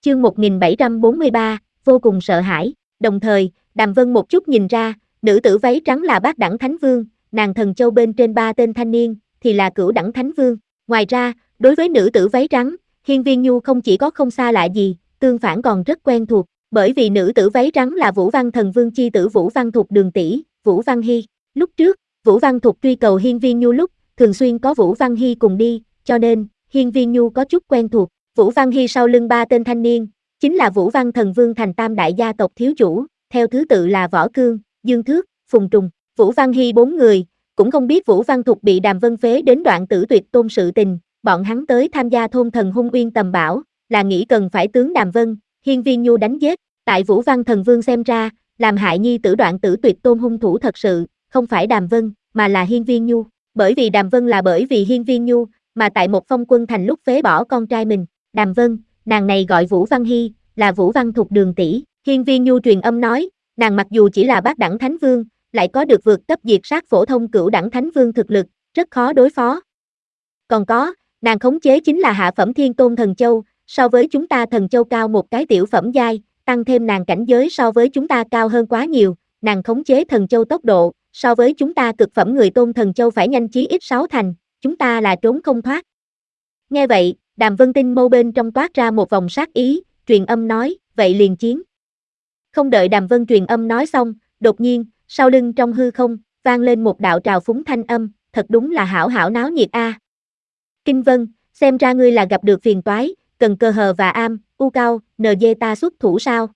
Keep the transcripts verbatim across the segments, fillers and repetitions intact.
chương một nghìn bảy trăm bốn mươi ba, vô cùng sợ hãi. Đồng thời, Đàm Vân một chút nhìn ra, nữ tử váy trắng là bát đẳng thánh vương, nàng thần châu bên trên ba tên thanh niên, thì là cửu đẳng thánh vương. Ngoài ra, đối với nữ tử váy trắng, Hiên Viên Nhu không chỉ có không xa lạ gì, tương phản còn rất quen thuộc, bởi vì nữ tử váy trắng là Vũ Văn Thần Vương chi tử Vũ Văn Thục Đường tỷ, Vũ Văn Hy. Lúc trước, Vũ Văn Thục truy cầu Hiên Viên Nhu lúc, thường xuyên có Vũ Văn Hy cùng đi, cho nên, Hiên Viên Nhu có chút quen thuộc. Vũ Văn Hy sau lưng ba tên thanh niên, chính là Vũ Văn Thần Vương thành tam đại gia tộc thiếu chủ, theo thứ tự là Võ Cương, Dương Thước, Phùng Trùng. Vũ Văn Hy bốn người, cũng không biết Vũ Văn Thục bị Đàm Vân phế đến đoạn tử tuyệt tôn sự tình, bọn hắn tới tham gia thôn thần hung uyên tầm bảo, là nghĩ cần phải tướng Đàm Vân, Hiên Viên Nhu đánh giết. Tại Vũ Văn Thần Vương xem ra, làm hại nhi tử đoạn tử tuyệt tôn hung thủ thật sự, không phải Đàm Vân, mà là Hiên Viên Nhu. Bởi vì Đàm Vân là bởi vì Hiên Viên Nhu, mà tại một phong quân thành lúc phế bỏ con trai mình. Đàm Vân, nàng này gọi Vũ Văn Hy, là Vũ Văn Thục Đường tỷ. Hiên Viên Nhu truyền âm nói, nàng mặc dù chỉ là bát đẳng thánh vương, lại có được vượt cấp diệt sát phổ thông cửu đẳng thánh vương thực lực, rất khó đối phó. Còn có, nàng khống chế chính là hạ phẩm thiên tôn thần châu, so với chúng ta thần châu cao một cái tiểu phẩm giai, tăng thêm nàng cảnh giới so với chúng ta cao hơn quá nhiều, nàng khống chế thần châu tốc độ, so với chúng ta cực phẩm người tôn thần châu phải nhanh chí ít sáu thành, chúng ta là trốn không thoát. Nghe vậy, Đàm Vân tinh mâu bên trong toát ra một vòng sát ý, truyền âm nói, vậy liền chiến. Không đợi Đàm Vân truyền âm nói xong, đột nhiên, sau lưng trong hư không, vang lên một đạo trào phúng thanh âm, thật đúng là hảo hảo náo nhiệt a. À. Kinh Vân, xem ra ngươi là gặp được phiền toái, cần cơ hờ và am, u cao, en giê ta xuất thủ sao?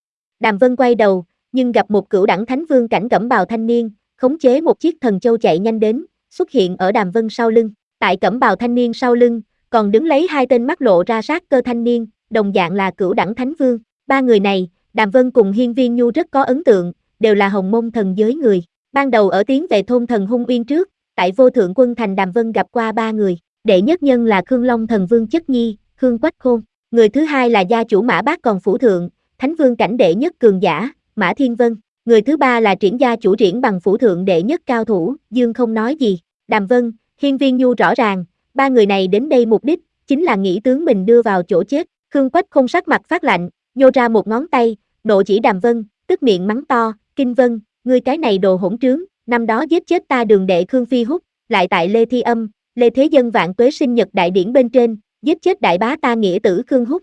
Đàm Vân quay đầu, nhưng gặp một cửu đẳng thánh vương cảnh cẩm bào thanh niên, khống chế một chiếc thần châu chạy nhanh đến, xuất hiện ở Đàm Vân sau lưng. Tại cẩm bào thanh niên sau lưng, còn đứng lấy hai tên mắt lộ ra sát cơ thanh niên, đồng dạng là cửu đẳng thánh vương. Ba người này, Đàm Vân cùng Hiên Viên Nhu rất có ấn tượng, đều là hồng môn thần giới người. Ban đầu ở tiến về thôn thần hung uyên trước, tại vô thượng quân thành Đàm Vân gặp qua ba người. Đệ nhất nhân là Khương Long thần vương chất nhi, Khương Quách Khôn. Người thứ hai là gia chủ Mã Bác còn phủ thượng, thánh vương cảnh đệ nhất cường giả, Mã Thiên Vân. Người thứ ba là triển gia chủ triển bằng phủ thượng đệ nhất cao thủ, Dương không nói gì. Đàm Vân, Hiên Viên Nhu rõ ràng, ba người này đến đây mục đích, chính là nghĩ tướng mình đưa vào chỗ chết. Khương Quách Khôn sắc mặt phát lạnh, nhô ra một ngón tay, nộ chỉ Đàm Vân, tức miệng mắng to, Kinh Vân, ngươi cái này đồ hỗn trướng, năm đó giết chết ta đường đệ Khương Phi Húc, lại tại Lê Thi Âm, Lê Thế Dân vạn tuế sinh nhật đại điển bên trên, giết chết đại bá ta nghĩa tử Khương Húc.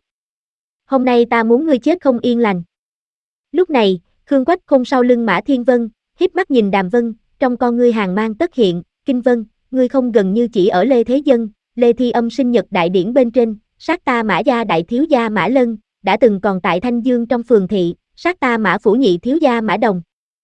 Hôm nay ta muốn ngươi chết không yên lành. Lúc này, Khương Quách Khôn sau lưng Mã Thiên Vân, híp mắt nhìn Đàm Vân, trong con ngươi hàng mang tất hiện, Kinh Vân, ngươi không gần như chỉ ở Lê Thế Dân, Lê Thi Âm sinh nhật đại điển bên trên, sát ta Mã gia đại thiếu gia Mã Lân, đã từng còn tại Thanh Dương trong phường thị, sát ta Mã phủ nhị thiếu gia Mã Đồng.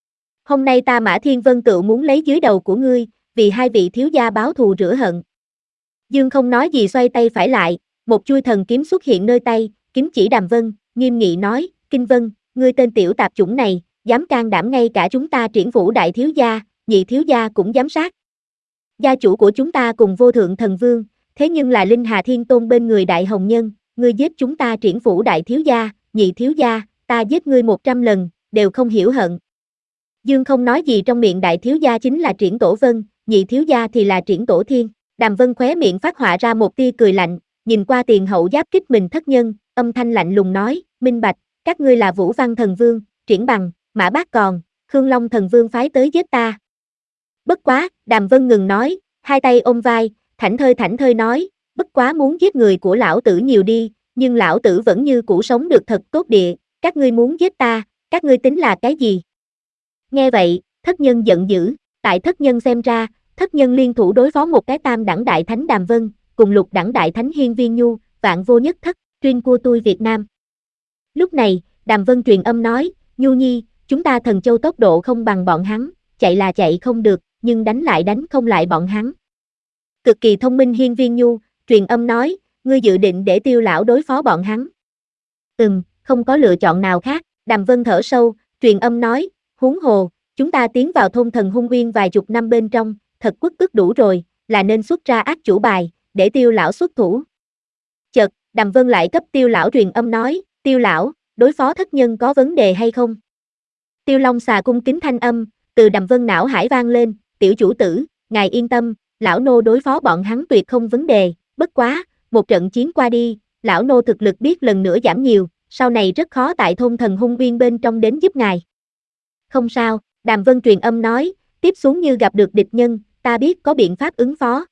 Hôm nay ta Mã Thiên Vân tự muốn lấy dưới đầu của ngươi, vì hai vị thiếu gia báo thù rửa hận. Dương không nói gì xoay tay phải lại, một chuôi thần kiếm xuất hiện nơi tay, kiếm chỉ Đàm Vân, nghiêm nghị nói, Kinh Vân, ngươi tên tiểu tạp chủng này, dám can đảm ngay cả chúng ta Triển phủ đại thiếu gia, nhị thiếu gia cũng dám sát. Gia chủ của chúng ta cùng vô thượng thần vương, thế nhưng là Linh Hà Thiên Tôn bên người đại hồng nhân, ngươi giết chúng ta Triển phủ đại thiếu gia, nhị thiếu gia, ta giết ngươi một trăm lần, đều không hiểu hận. Dương không nói gì, trong miệng đại thiếu gia chính là Triển Tổ Vân, nhị thiếu gia thì là Triển Tổ Thiên. Đàm Vân khóe miệng phát họa ra một tia cười lạnh, nhìn qua tiền hậu giáp kích mình thất nhân, âm thanh lạnh lùng nói, minh bạch, các ngươi là Vũ Văn Thần Vương, Triển Bằng, Mã Bác còn, Khương Long Thần Vương phái tới giết ta. Bất quá, Đàm Vân ngừng nói, hai tay ôm vai, thảnh thơi thảnh thơi nói, bất quá muốn giết người của lão tử nhiều đi, nhưng lão tử vẫn như cũ sống được thật tốt địa, các ngươi muốn giết ta, các ngươi tính là cái gì? Nghe vậy, thất nhân giận dữ, tại thất nhân xem ra, thất nhân liên thủ đối phó một cái tam đẳng đại thánh Đàm Vân, cùng lục đẳng đại thánh Hiên Viên Nhu, vạn vô nhất thất, chuyên của tôi Việt Nam. Lúc này, Đàm Vân truyền âm nói, Nhu Nhi, chúng ta thần châu tốc độ không bằng bọn hắn, chạy là chạy không được, nhưng đánh lại đánh không lại bọn hắn. Cực kỳ thông minh Hiên Viên Nhu, truyền âm nói, ngươi dự định để Tiêu lão đối phó bọn hắn. Ừm, không có lựa chọn nào khác, Đàm Vân thở sâu, truyền âm nói, huống hồ, chúng ta tiến vào thôn thần hung uyên vài chục năm bên trong, thật quất ức đủ rồi, là nên xuất ra ác chủ bài, để Tiêu lão xuất thủ. Chợt, Đàm Vân lại cấp Tiêu lão truyền âm nói, Tiêu lão, đối phó thất nhân có vấn đề hay không? Tiêu Long xà cung kính thanh âm, từ Đàm Vân não hải vang lên, tiểu chủ tử, ngài yên tâm, lão nô đối phó bọn hắn tuyệt không vấn đề, bất quá, một trận chiến qua đi, lão nô thực lực biết lần nữa giảm nhiều, sau này rất khó tại thôn thần hung uyên bên trong đến giúp ngài. Không sao, Đàm Vân truyền âm nói, tiếp xuống như gặp được địch nhân, ta biết có biện pháp ứng phó.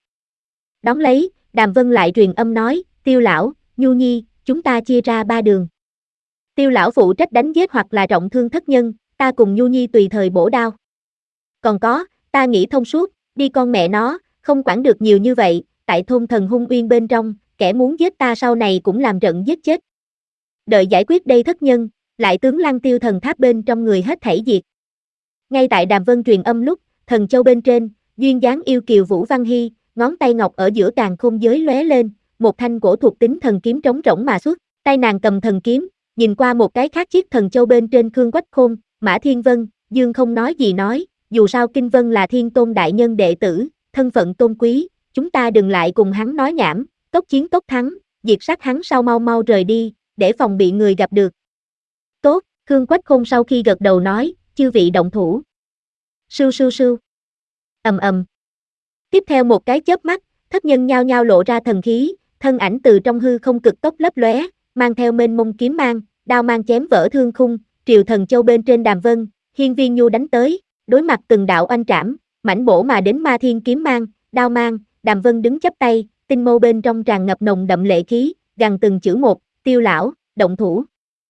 Đón lấy, Đàm Vân lại truyền âm nói, Tiêu lão, Nhu Nhi, chúng ta chia ra ba đường. Tiêu lão phụ trách đánh giết hoặc là trọng thương thất nhân, ta cùng Nhu Nhi tùy thời bổ đao. Còn có, ta nghĩ thông suốt, đi con mẹ nó, không quản được nhiều như vậy, tại thôn thần hung uyên bên trong, kẻ muốn giết ta sau này cũng làm trận giết chết. Đợi giải quyết đây thất nhân, lại tướng Lăng Tiêu thần tháp bên trong người hết thảy diệt. Ngay tại Đàm Vân truyền âm lúc, thần châu bên trên, duyên dáng yêu kiều Vũ Văn Hy, ngón tay ngọc ở giữa càn khôn giới lóe lên, một thanh cổ thuộc tính thần kiếm trống rỗng mà xuất, tay nàng cầm thần kiếm, nhìn qua một cái khác chiếc thần châu bên trên Khương Quách Khôn, Mã Thiên Vân, Dương không nói gì nói, dù sao Kinh Vân là Thiên Tôn đại nhân đệ tử, thân phận tôn quý, chúng ta đừng lại cùng hắn nói nhảm, tốc chiến tốc thắng, diệt sát hắn sau mau mau rời đi, để phòng bị người gặp được. Tốt, Khương Quách Khôn sau khi gật đầu nói, chư vị động thủ. Sưu sưu sưu. Ầm ầm. Tiếp theo một cái chớp mắt, thất nhân nhao nhao lộ ra thần khí, thân ảnh từ trong hư không cực tốc lấp lóe, mang theo mênh mông kiếm mang, đao mang chém vỡ thương khung, triều thần châu bên trên Đàm Vân, Hiên Viên Nhu đánh tới, đối mặt từng đạo oanh trảm, mảnh bổ mà đến ma thiên kiếm mang, đao mang, Đàm Vân đứng chắp tay, tinh mâu bên trong tràn ngập nồng đậm lệ khí, gằn từng chữ một, Tiêu lão, động thủ.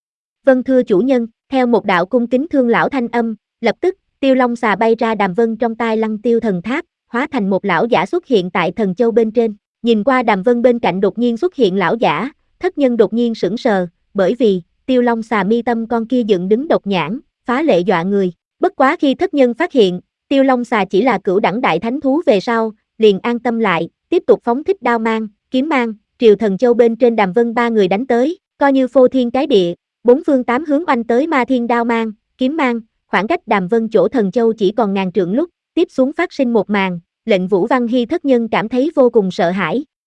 Vân thưa chủ nhân, theo một đạo cung kính thương lão thanh âm, lập tức, Tiêu Long xà bay ra Đàm Vân trong tai Lăng Tiêu thần tháp, hóa thành một lão giả xuất hiện tại thần châu bên trên, nhìn qua Đàm Vân bên cạnh đột nhiên xuất hiện lão giả, thất nhân đột nhiên sững sờ, bởi vì, Tiêu Long xà mi tâm con kia dựng đứng độc nhãn, phá lệ dọa người, bất quá khi thất nhân phát hiện, Tiêu Long xà chỉ là cửu đẳng đại thánh thú về sau, liền an tâm lại, tiếp tục phóng thích đao mang, kiếm mang, triều thần châu bên trên Đàm Vân ba người đánh tới, coi như phô thiên cái địa, bốn phương tám hướng oanh tới ma thiên đao mang, kiếm mang, khoảng cách Đàm Vân chỗ thần châu chỉ còn ngàn trượng lúc, tiếp xuống phát sinh một màn, lệnh Vũ Văn Hy thất nhân cảm thấy vô cùng sợ hãi,